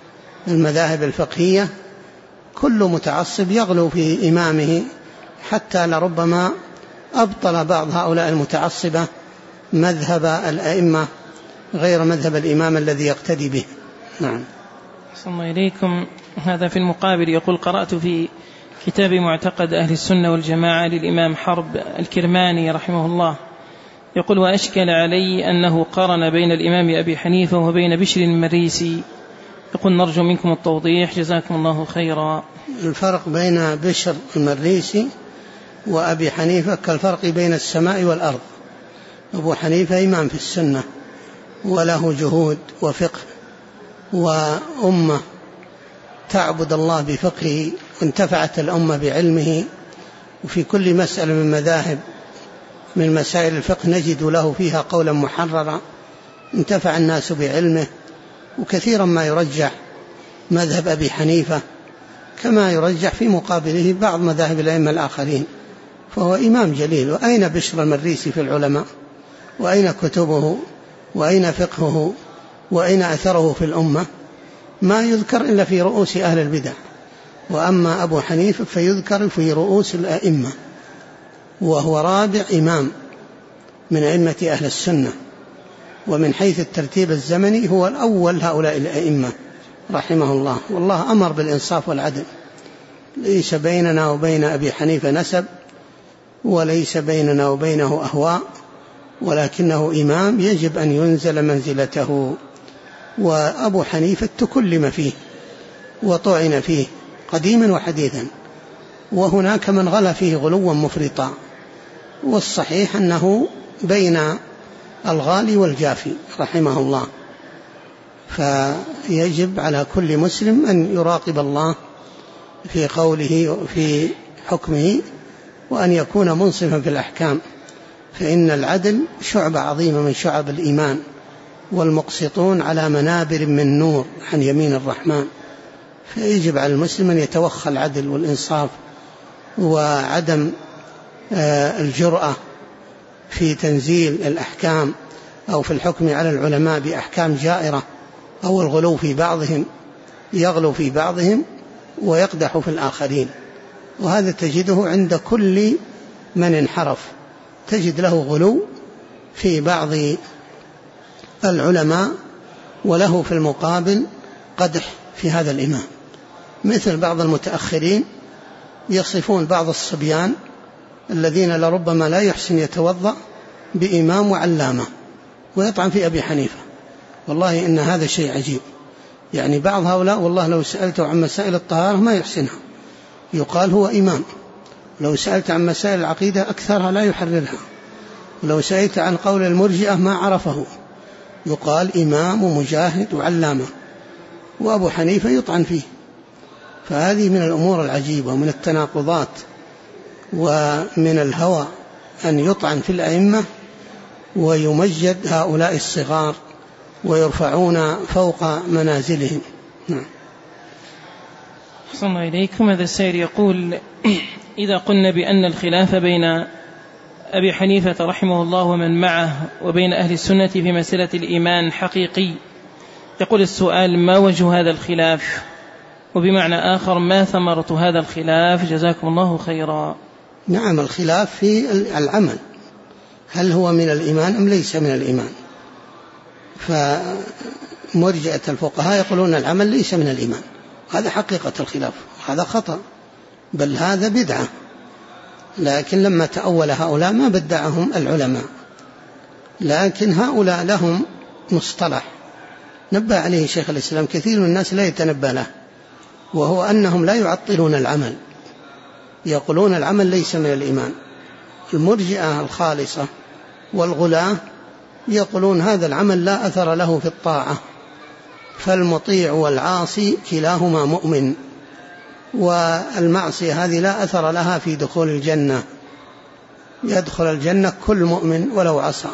المذاهب الفقهية كل متعصب يغلو في إمامه، حتى لربما أبطل بعض هؤلاء المتعصبة مذهب الأئمة غير مذهب الإمام الذي يقتدي به. نعم. أحسن الله إليكم. هذا في المقابل يقول: قرأت في كتاب معتقد أهل السنة والجماعة للإمام حرب الكرماني رحمه الله، يقول: وأشكل علي أنه قارن بين الإمام أبي حنيفة وبين بشر المريسي، يقول: نرجو منكم التوضيح جزاكم الله خيرا. الفرق بين بشر المريسي وأبي حنيفة كالفرق بين السماء والأرض. أبو حنيفة إمام في السنة وله جهود وفقه وأمة تعبد الله بفقهه، وانتفعت الأمة بعلمه، وفي كل مسألة من مذاهب من مسائل الفقه نجد له فيها قولا محررا، انتفع الناس بعلمه. وكثيرا ما يرجح مذهب أبي حنيفة كما يرجح في مقابله بعض مذاهب الأئمة الآخرين، فهو إمام جليل. وأين بشر المريسي في العلماء؟ وأين كتبه؟ وأين فقهه؟ وأين أثره في الأمة؟ ما يذكر إلا في رؤوس أهل البدع. وأما أبو حنيفة فيذكر في رؤوس الأئمة، وهو رابع إمام من أئمة أهل السنة، ومن حيث الترتيب الزمني هو الأول هؤلاء الأئمة رحمه الله. والله أمر بالإنصاف والعدل، ليس بيننا وبين أبي حنيفة نسب، وليس بيننا وبينه أهواء، ولكنه إمام يجب أن ينزل منزلته. وأبو حنيفة تكلم فيه وطعن فيه قديما وحديثا، وهناك من غلا فيه غلوا مفرطا، والصحيح أنه بين الغالي والجافي رحمه الله. فيجب على كل مسلم أن يراقب الله في قوله وفي حكمه، وأن يكون منصفا في الأحكام، فإن العدل شعبة عظيمة من شعب الإيمان، والمقسطون على منابر من نور عن يمين الرحمن. فيجب على المسلم أن يتوخى العدل والإنصاف، وعدم الجرأة في تنزيل الأحكام أو في الحكم على العلماء بأحكام جائرة، أو الغلو في بعضهم، يغلو في بعضهم ويقدح في الآخرين. وهذا تجده عند كل من انحرف، تجد له غلو في بعض العلماء، وله في المقابل قدح في هذا الإمام. مثل بعض المتأخرين يصفون بعض الصبيان الذين لربما لا يحسن يتوضأ بإمام وعلامة، ويطعن في أبي حنيفة. والله إن هذا شيء عجيب. يعني بعض هؤلاء والله لو سألته عن مسائل الطهارة ما يحسنها، يقال هو إمام. لو سألت عن مسائل العقيدة أكثرها لا يحررها. ولو سألت عن قول المرجئة ما عرفه، يقال إمام ومجاهد وعلامة، وأبو حنيفة يطعن فيه. فهذه من الأمور العجيبة ومن التناقضات ومن الهوى أن يطعن في الأئمة ويمجد هؤلاء الصغار ويرفعون فوق منازلهم. نعم. أحسن الله إليكم. هذا السائل يقول: إذا قلنا بأن الخلاف بين أبي حنيفة رحمه الله ومن معه وبين أهل السنة في مسألة الإيمان حقيقي، يقول السؤال: ما وجه هذا الخلاف؟ وبمعنى آخر: ما ثمرة هذا الخلاف؟ جزاكم الله خيرا. نعم، الخلاف في العمل، هل هو من الإيمان أم ليس من الإيمان؟ فمرجئة الفقهاء يقولون العمل ليس من الإيمان، هذا حقيقة الخلاف، هذا خطأ، بل هذا بدعة. لكن لما تأول هؤلاء ما بدعهم العلماء، لكن هؤلاء لهم مصطلح نبه عليه شيخ الإسلام كثير من الناس لا يتنبه له، وهو أنهم لا يعطلون العمل، يقولون العمل ليس من الإيمان. المرجئة الخالصة والغلاة يقولون هذا العمل لا أثر له في الطاعة، فالمطيع والعاصي كلاهما مؤمن، والمعصية هذه لا أثر لها في دخول الجنة، يدخل الجنة كل مؤمن ولو عصى.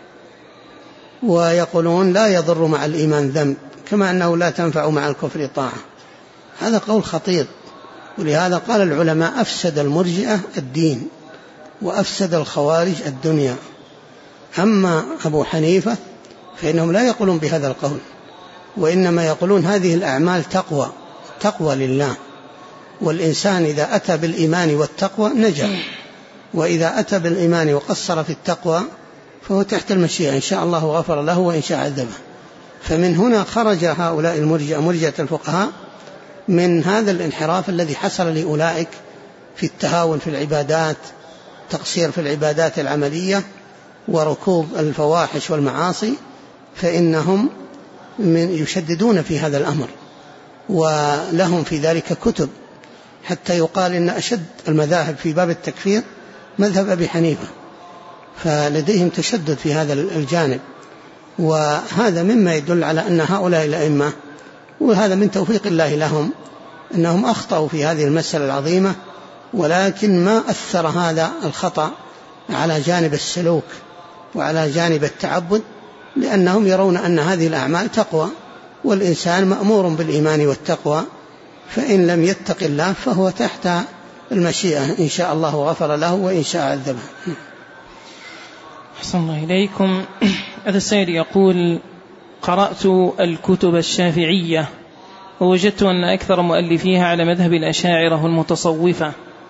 ويقولون لا يضر مع الإيمان ذنب، كما أنه لا تنفع مع الكفر طاعة. هذا قول خطير، ولهذا قال العلماء: أفسد المرجئة الدين وأفسد الخوارج الدنيا. أما أبو حنيفة فإنهم لا يقولون بهذا القول، وإنما يقولون هذه الأعمال تقوى لله، والإنسان إذا أتى بالإيمان والتقوى نجا، وإذا أتى بالإيمان وقصر في التقوى فهو تحت المشيئة، إن شاء الله غفر له وإن شاء عذبه. فمن هنا خرج هؤلاء مرجئة الفقهاء من هذا الانحراف الذي حصل لأولئك في التهاون في العبادات، تقصير في العبادات العملية وركوب الفواحش والمعاصي، فإنهم يشددون في هذا الأمر، ولهم في ذلك كتب، حتى يقال إن أشد المذاهب في باب التكفير مذهب أبي حنيفة، فلديهم تشدد في هذا الجانب. وهذا مما يدل على أن هؤلاء الأئمة، وهذا من توفيق الله لهم، أنهم أخطأوا في هذه المسألة العظيمة، ولكن ما أثر هذا الخطأ على جانب السلوك وعلى جانب التعبد، لأنهم يرون أن هذه الأعمال تقوى، والإنسان مأمور بالإيمان والتقوى، فإن لم يتق الله فهو تحت المشيئة، إن شاء الله غفر له وإن شاء عذبه. أحسن الله إليكم. هذا السائل يقول: قرأت الكتب الشافعية ووجدت أن أكثر مؤلفيها على مذهب الأشاعرة المتصوفة،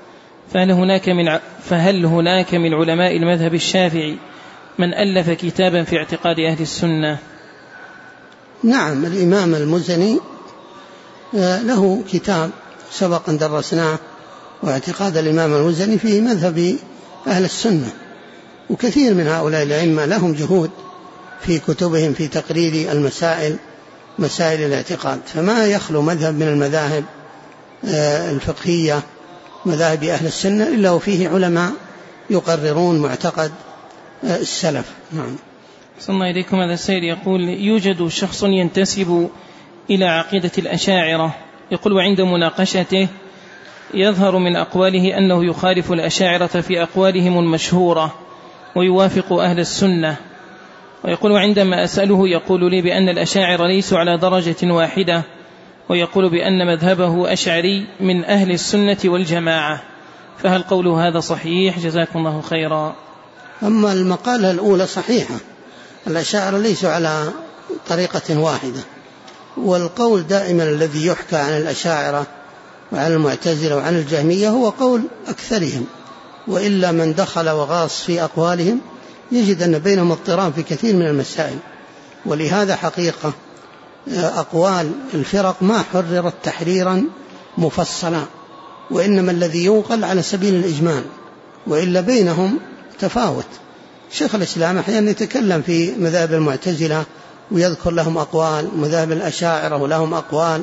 فهل هناك من علماء المذهب الشافعي من ألف كتابا في اعتقاد أهل السنة؟ نعم، الإمام المزني له كتاب سبق أن درسناه، واعتقاد الإمام المزني فيه مذهب أهل السنة، وكثير من هؤلاء الأئمة لهم جهود في كتبهم في تقرير مسائل الاعتقاد، فما يخلو مذهب من المذاهب الفقهية مذاهب أهل السنة إلا وفيه علماء يقررون معتقد السلف. نعم. صلى الله إليكم. هذا السائل يقول: يوجد شخص ينتسب إلى عقيدة الأشاعرة، يقول وعند مناقشته يظهر من أقواله أنه يخالف الأشاعرة في أقوالهم المشهورة ويوافق أهل السنة، ويقول وعندما أسأله يقول لي بأن الأشاعرة ليسوا على درجة واحدة، ويقول بأن مذهبه أشعري من أهل السنة والجماعة، فهل قوله هذا صحيح؟ جزاكم الله خيرا. أما المقالة الأولى صحيحة، الأشاعرة ليسوا على طريقة واحدة، والقول دائما الذي يحكى عن الأشاعرة وعن المعتزلة وعن الجهمية هو قول أكثرهم، وإلا من دخل وغاص في أقوالهم يجد أن بينهم اضطراب في كثير من المسائل. ولهذا حقيقة أقوال الفرق ما حررت تحريرا مفصلا، وإنما الذي ينقل على سبيل الإجمال، وإلا بينهم تفاوت. شيخ الإسلام أحيانا يتكلم في مذاهب المعتزلة ويذكر لهم أقوال، مذاهب الأشاعرة ولهم أقوال،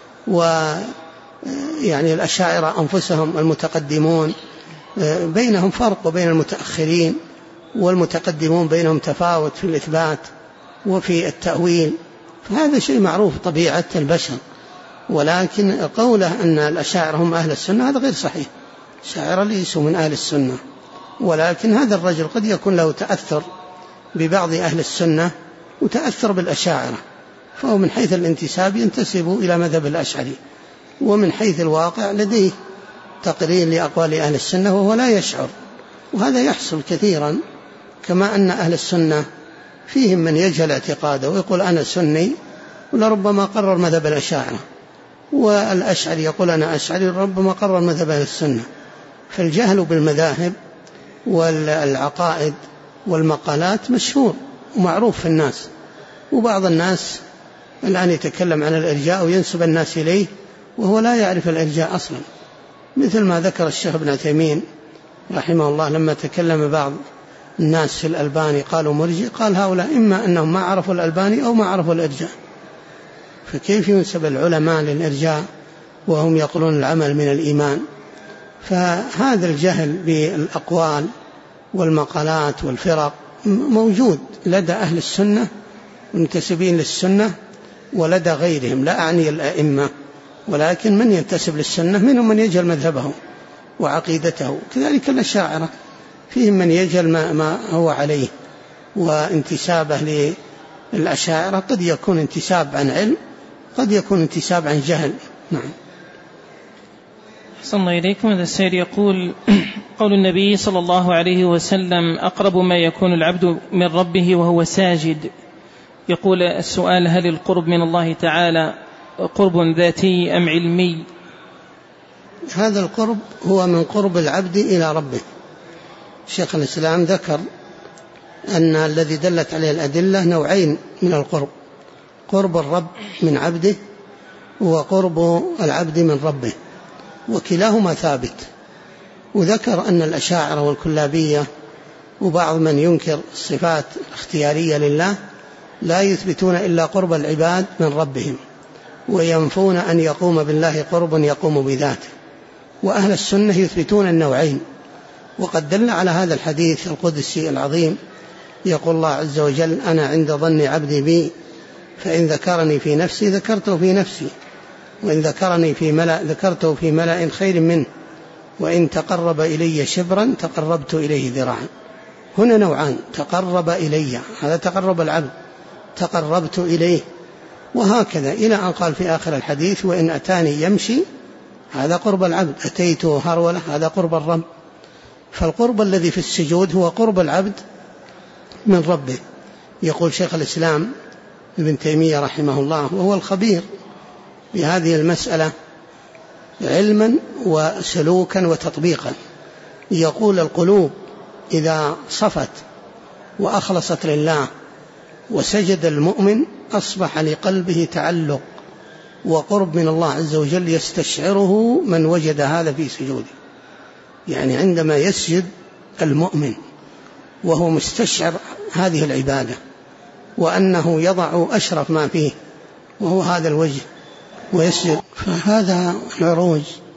ويعني الأشاعرة أنفسهم المتقدمون بينهم فرق، وبين المتأخرين والمتقدمون بينهم تفاوت في الإثبات وفي التأويل، فهذا شيء معروف طبيعة البشر. ولكن قوله أن الأشاعرة هم أهل السنة هذا غير صحيح، الأشاعرة ليسوا من أهل السنة، ولكن هذا الرجل قد يكون له تأثر ببعض أهل السنة وتأثر بالأشاعرة، فهو من حيث الانتساب ينتسب إلى مذهب الأشعري، ومن حيث الواقع لديه تقرير لأقوال أهل السنة وهو لا يشعر، وهذا يحصل كثيرا. كما أن أهل السنة فيهم من يجهل اعتقاده ويقول أنا سني ولربما قرر مذهب الأشاعرة، والأشعري يقول أنا أشعري وربما قرر مذهب أهل السنة. فالجهل بالمذاهب والعقائد والمقالات مشهور ومعروف في الناس، وبعض الناس الآن يتكلم عن الإرجاء وينسب الناس إليه وهو لا يعرف الإرجاء أصلا، مثل ما ذكر الشيخ ابن عثيمين رحمه الله لما تكلم بعض الناس في الألباني قالوا مرجئ، قال هؤلاء إما أنهم ما عرفوا الألباني أو ما عرفوا الإرجاء، فكيف ينسب العلماء للإرجاء وهم يقولون العمل من الإيمان؟ فهذا الجهل بالأقوال والمقالات والفرق موجود لدى أهل السنة منتسبين للسنة ولدى غيرهم، لا أعني الأئمة، ولكن من ينتسب للسنة منهم من يجهل مذهبه وعقيدته، كذلك الأشاعرة فيهم من يجهل ما هو عليه، وانتسابه للأشاعرة قد يكون انتساب عن علم، قد يكون انتساب عن جهل. نعم. أحسن الله إليكم. هذا السائل يقول قول النبي صلى الله عليه وسلم أقرب ما يكون العبد من ربه وهو ساجد، يقول السؤال: هل القرب من الله تعالى قرب ذاتي أم علمي؟ هذا القرب هو من قرب العبد إلى ربه. شيخ الإسلام ذكر أن الذي دلت عليه الأدلة نوعين من القرب: قرب الرب من عبده وقرب العبد من ربه، وكلاهما ثابت. وذكر أن الأشاعرة والكلابية وبعض من ينكر الصفات الاختيارية لله لا يثبتون إلا قرب العباد من ربهم، وينفون أن يقوم بالله قرب يقوم بذاته. وأهل السنة يثبتون النوعين، وقد دل على هذا الحديث القدسي العظيم. يقول الله عز وجل: أنا عند ظن عبدي بي، فإن ذكرني في نفسي ذكرته في نفسي، وإن ذكرني في ملأ ذكرته في ملأ خير منه، وإن تقرب إلي شبرا تقربت إليه ذراعا. هنا نوعان: تقرب إلي، هذا تقرب العبد، تقربت إليه، وهكذا إلى أن قال في آخر الحديث: وإن أتاني يمشي، هذا قرب العبد، أتيته هرولة، هذا قرب الرب. فالقرب الذي في السجود هو قرب العبد من ربه. يقول شيخ الإسلام ابن تيمية رحمه الله، وهو الخبير بهذه المسألة علما وسلوكا وتطبيقا، يقول: القلوب إذا صفت وأخلصت لله وسجد المؤمن أصبح لقلبه تعلق وقرب من الله عز وجل يستشعره من وجد هذا في سجوده. يعني عندما يسجد المؤمن وهو مستشعر هذه العبادة وأنه يضع أشرف ما فيه وهو هذا الوجه ويسجد، فهذا العروج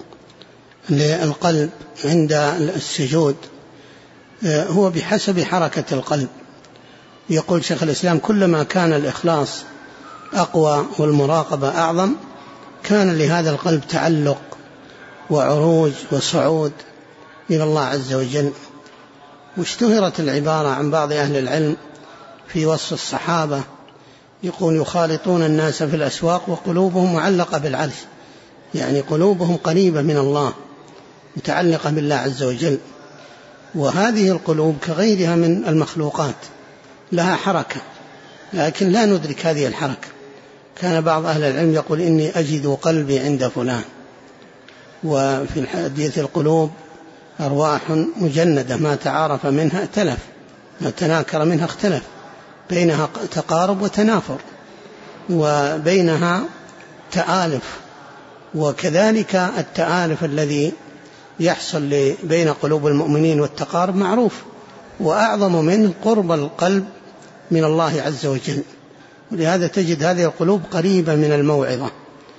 للقلب عند السجود هو بحسب حركة القلب. يقول شيخ الإسلام: كلما كان الإخلاص أقوى والمراقبة أعظم كان لهذا القلب تعلق وعروج وصعود إلى الله عز وجل. واشتهرت العبارة عن بعض أهل العلم في وصف الصحابة، يقول: يخالطون الناس في الأسواق وقلوبهم معلقة بالعرش، يعني قلوبهم قريبة من الله متعلقة بالله عز وجل. وهذه القلوب كغيرها من المخلوقات لها حركة، لكن لا ندرك هذه الحركة. كان بعض أهل العلم يقول: إني أجد قلبي عند فلان. وفي الحديث: القلوب أرواح مجندة، ما تعارف منها ائتلف، ما تناكر منها اختلف، بينها تقارب وتنافر، وبينها تآلف. وكذلك التآلف الذي يحصل بين قلوب المؤمنين والتقارب معروف، وأعظم منه قرب القلب من الله عز وجل. ولهذا تجد هذه القلوب قريبة من الموعظة،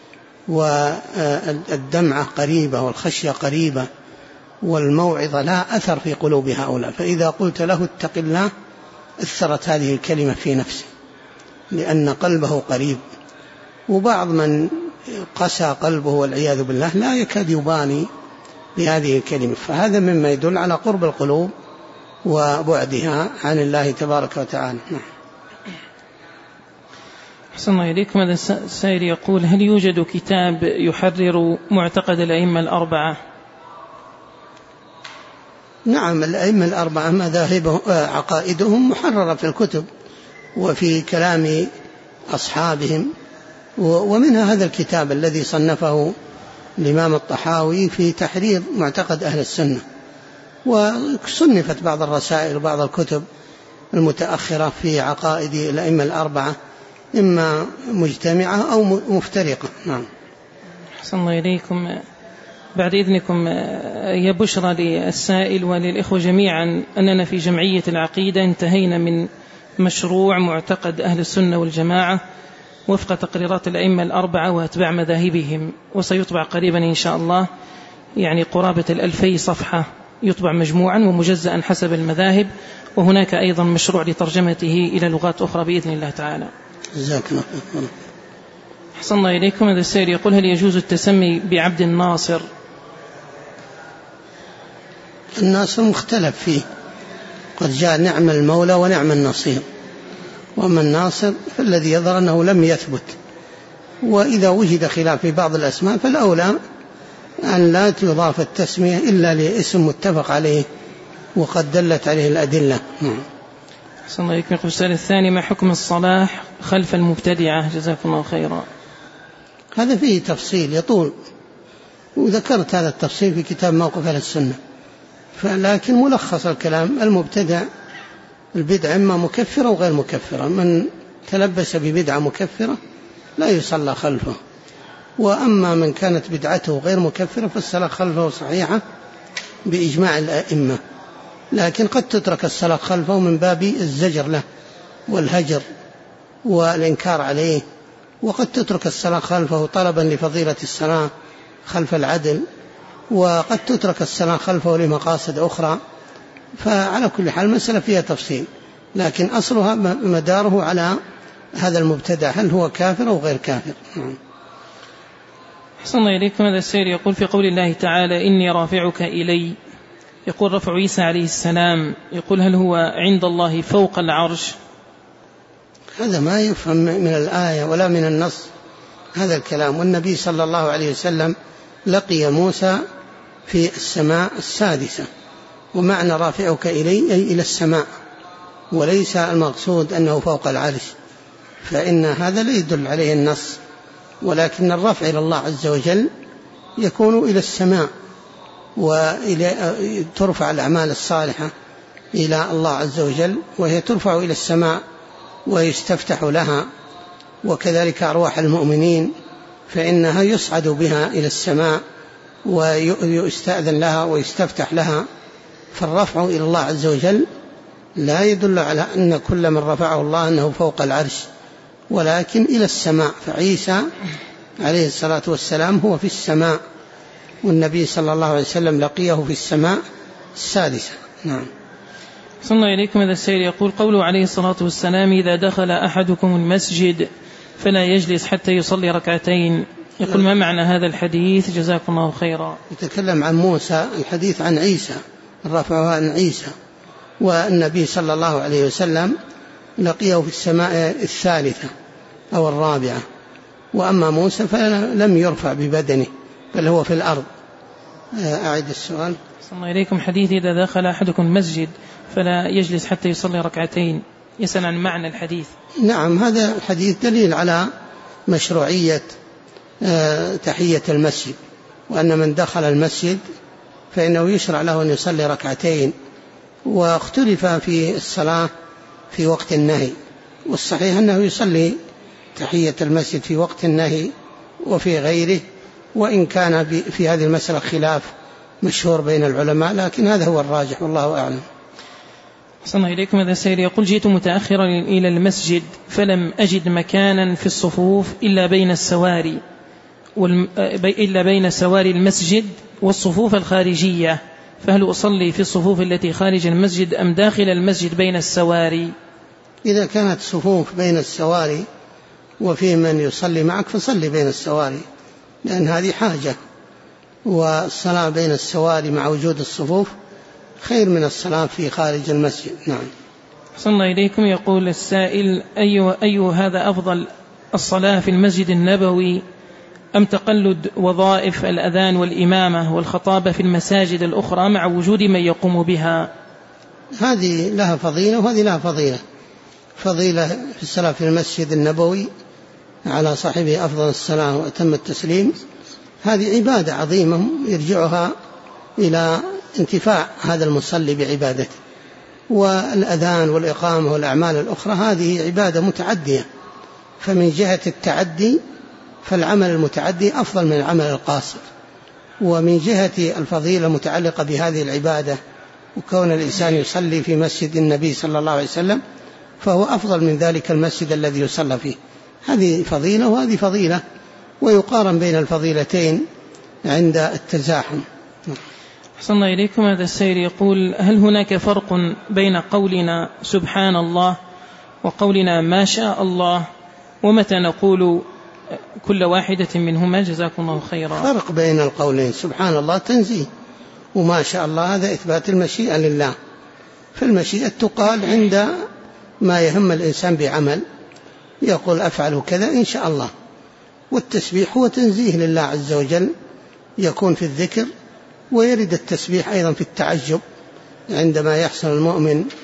والدمعة قريبة، والخشية قريبة، والموعظة لا أثر في قلوب هؤلاء. فإذا قلت له اتق الله أثرت هذه الكلمة في نفسه، لأن قلبه قريب. وبعض من قسى قلبه والعياذ بالله لا يكاد يبالي بهذه الكلمة، فهذا مما يدل على قرب القلوب وبعدها عن الله تبارك وتعالى. أحسن الله إليكم. هذا السائل يقول: هل يوجد كتاب يحرر معتقد الأئمة الأربعة؟ نعم، الأئمة الأربعة مذاهبهم عقائدهم محررة في الكتب وفي كلام أصحابهم، ومنها هذا الكتاب الذي صنفه الإمام الطحاوي في تحرير معتقد أهل السنة. وصنفت بعض الرسائل وبعض الكتب المتأخرة في عقائد الأئمة الأربعة، إما مجتمعة أو مفترقة. نعم. أحسن الله إليكم. بعد إذنكم يا بشرى للسائل وللإخوة جميعا أننا في جمعية العقيدة انتهينا من مشروع معتقد أهل السنة والجماعة وفق تقريرات الأئمة الأربعة وأتباع مذاهبهم، وسيطبع قريبا إن شاء الله، يعني قرابة 2000 صفحة، يطبع مجموعا ومجزأ حسب المذاهب، وهناك أيضا مشروع لترجمته إلى لغات أخرى بإذن الله تعالى. جزاك الله خير. أحسن الله إليكم. هذا السائل يقول: هل يجوز التسمي بعبد الناصر؟ الناصر مختلف فيه، قد جاء نعم المولى ونعم النصير، وأما الناصر فالذي يظهر أنه لم يثبت. وإذا وجد خلاف في بعض الأسماء فالأولى أن لا تضاف التسمية إلا لاسم متفق عليه وقد دلت عليه الأدلة. أحسن الله إليكم. السؤال الثاني: ما حكم الصلاة خلف المبتدعة؟ جزاكم الله خيرا. هذا فيه تفصيل يطول، وذكرت هذا التفصيل في كتاب موقف أهل السنة، لكن ملخص الكلام: المبتدع البدعة إما مكفرة وغير مكفرة، من تلبس ببدعة مكفرة لا يصلى خلفه، وأما من كانت بدعته غير مكفرة فالصلاة خلفه صحيحة بإجماع الأئمة، لكن قد تترك الصلاة خلفه من باب الزجر له والهجر والإنكار عليه، وقد تترك الصلاة خلفه طلبا لفضيلة الصلاة خلف العدل، وقد تترك الصلاة خلفه لمقاصد أخرى. فعلى كل حال المسألة فيها تفصيل، لكن أصلها مداره على هذا المبتدع، هل هو كافر أو غير كافر. أحسن الله إليكم. هذا السائل يقول: في قول الله تعالى: إني رافعك إلي، يقول رفع عيسى عليه السلام، يقول هل هو عند الله فوق العرش؟ هذا ما يفهم من الآية ولا من النص هذا الكلام. والنبي صلى الله عليه وسلم لقي موسى في السماء السادسة، ومعنى رافعك إلي أي إلى السماء، وليس المقصود أنه فوق العرش، فإن هذا لا يدل عليه النص، ولكن الرفع إلى الله عز وجل يكون إلى السماء، وترفع الأعمال الصالحة إلى الله عز وجل، وهي ترفع إلى السماء ويستفتح لها، وكذلك أرواح المؤمنين فإنها يصعد بها إلى السماء ويستأذن لها ويستفتح لها. فالرفع إلى الله عز وجل لا يدل على أن كل من رفعه الله أنه فوق العرش، ولكن إلى السماء. فعيسى عليه الصلاة والسلام هو في السماء، والنبي صلى الله عليه وسلم لقيه في السماء السادسة. نعم. صلى الله إليكم. هذا السائل يقول: قوله عليه الصلاة والسلام: إذا دخل أحدكم المسجد فلا يجلس حتى يصلي ركعتين، يقول ما معنى هذا الحديث؟ جزاكم الله خيرا. يتكلم عن موسى، الحديث عن عيسى، الرفع عن عيسى، والنبي صلى الله عليه وسلم لقيه في السماء الثالثة أو الرابعة، وأما موسى فلم يرفع ببدنه بل هو في الأرض. أعيد السؤال. صلى الله إليكم. حديث إذا دخل أحدكم المسجد فلا يجلس حتى يصلي ركعتين، يسأل عن معنى الحديث. نعم، هذا الحديث دليل على مشروعية تحية المسجد، وأن من دخل المسجد فإنه يشرع له أن يصلي ركعتين. واختلف في الصلاة في وقت النهي، والصحيح أنه يصلي تحية المسجد في وقت النهي وفي غيره، وإن كان في هذه المسألة خلاف مشهور بين العلماء، لكن هذا هو الراجح والله أعلم. صلى الله إليكم. هذا السائل يقول: جئت متأخرا إلى المسجد فلم أجد مكانا في الصفوف إلا بين سواري المسجد والصفوف الخارجية، فهل أصلي في الصفوف التي خارج المسجد أم داخل المسجد بين السواري؟ إذا كانت صفوف بين السواري وفي من يصلي معك فصلي بين السواري، لأن هذه حاجة، والصلاة بين السواري مع وجود الصفوف خير من الصلاة في خارج المسجد. نعم. صلى الله إليكم. يقول السائل: أي هذا أفضل، الصلاة في المسجد النبوي أم تقلد وظائف الأذان والإمامة والخطابة في المساجد الأخرى مع وجود من يقوم بها؟ هذه لها فضيلة وهذه لها فضيلة. فضيلة في الصلاة في المسجد النبوي على صاحبه أفضل الصلاة وأتم التسليم، هذه عبادة عظيمة يرجعها إلى انتفاع هذا المصلي بعبادته. والأذان والإقامة والأعمال الأخرى هذه عبادة متعدية، فمن جهة التعدي فالعمل المتعدي أفضل من العمل القاصر، ومن جهة الفضيلة المتعلقة بهذه العبادة وكون الإنسان يصلي في مسجد النبي صلى الله عليه وسلم فهو أفضل من ذلك المسجد الذي يصلى فيه. هذه فضيلة وهذه فضيلة، ويقارن بين الفضيلتين عند التزاحم. أحسن الله إليكم. هذا السائل يقول: هل هناك فرق بين قولنا سبحان الله وقولنا ما شاء الله، ومتى نقول كل واحدة منهما؟ جزاكم الله خيرا. فرق بين القولين، سبحان الله تنزيه، وما شاء الله هذا إثبات المشيئة لله. فالمشيئة تقال عند ما يهم الإنسان بعمل، يقول أفعل كذا إن شاء الله. والتسبيح هو تنزيه لله عز وجل، يكون في الذكر، ويرد التسبيح أيضا في التعجب عندما يحصل المؤمن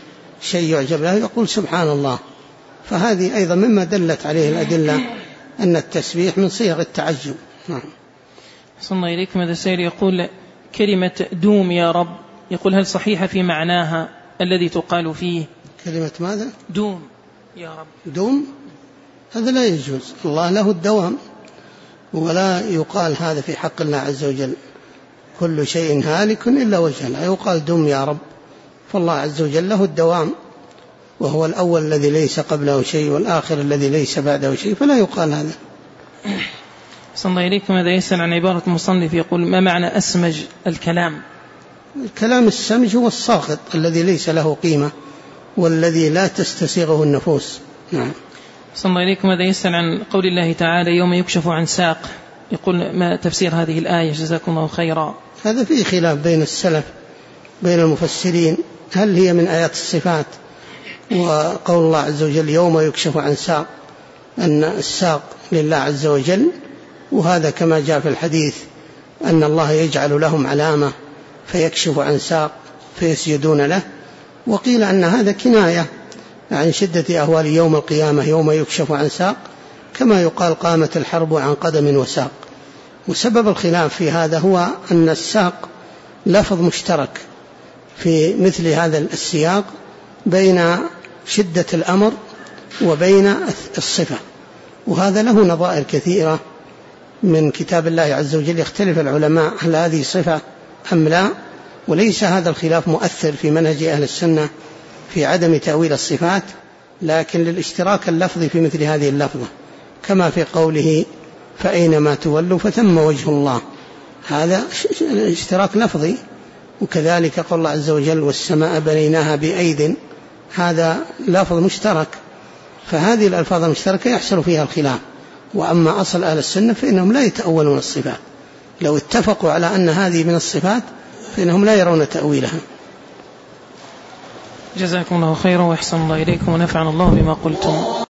شيء يعجب له يقول سبحان الله. فهذه أيضا مما دلت عليه الأدلة أن التسبيح من صيغ التعجب. صلى إليكم. هذا السائل يقول كلمة دوم يا رب، يقول هل صحيحة في معناها الذي تقال فيه؟ كلمة ماذا؟ دوم يا رب. دوم هذا لا يجوز، الله له الدوام، ولا يقال هذا في حق الله عز وجل. كل شيء هالك إلا وجهه، لا يقال دوم يا رب، فالله عز وجل له الدوام، وهو الأول الذي ليس قبله شيء والآخر الذي ليس بعده شيء، فلا يقال هذا. صلى الله إليكم. هذا يسأل عن عبارة المصنف يقول ما معنى أسمج الكلام؟ الكلام السمج هو الساقط الذي ليس له قيمة والذي لا تستسيغه النفوس. نعم. صلى الله إليكم. هذا يسأل عن قول الله تعالى يوم يكشف عن ساق، يقول ما تفسير هذه الآية جزاكم الله خيرا؟ هذا فيه خلاف بين السلف بين المفسرين، هل هي من آيات الصفات؟ وقول الله عز وجل يوم يكشف عن ساق أن الساق لله عز وجل، وهذا كما جاء في الحديث أن الله يجعل لهم علامة فيكشف عن ساق فيسجدون له. وقيل أن هذا كناية عن شدة أهوال يوم القيامة يوم يكشف عن ساق، كما يقال قامت الحرب عن قدم وساق. وسبب الخلاف في هذا هو أن الساق لفظ مشترك في مثل هذا السياق بين شدة الأمر وبين الصفة، وهذا له نظائر كثيرة من كتاب الله عز وجل، يختلف العلماء هل هذه صفة أم لا، وليس هذا الخلاف مؤثر في منهج أهل السنة في عدم تأويل الصفات، لكن للاشتراك اللفظي في مثل هذه اللفظة، كما في قوله فأينما تولوا فثم وجه الله، هذا اشتراك لفظي. وكذلك قول الله عز وجل والسماء بنيناها بأيد، هذا لفظ مشترك، فهذه الألفاظ المشتركة يحصل فيها الخلاف. وأما أصل أهل السنة فإنهم لا يتأولون الصفات، لو اتفقوا على أن هذه من الصفات فإنهم لا يرون تأويلها. جزاكم الله خيرا وأحسن الله إليكم ونفعنا الله بما قلتم.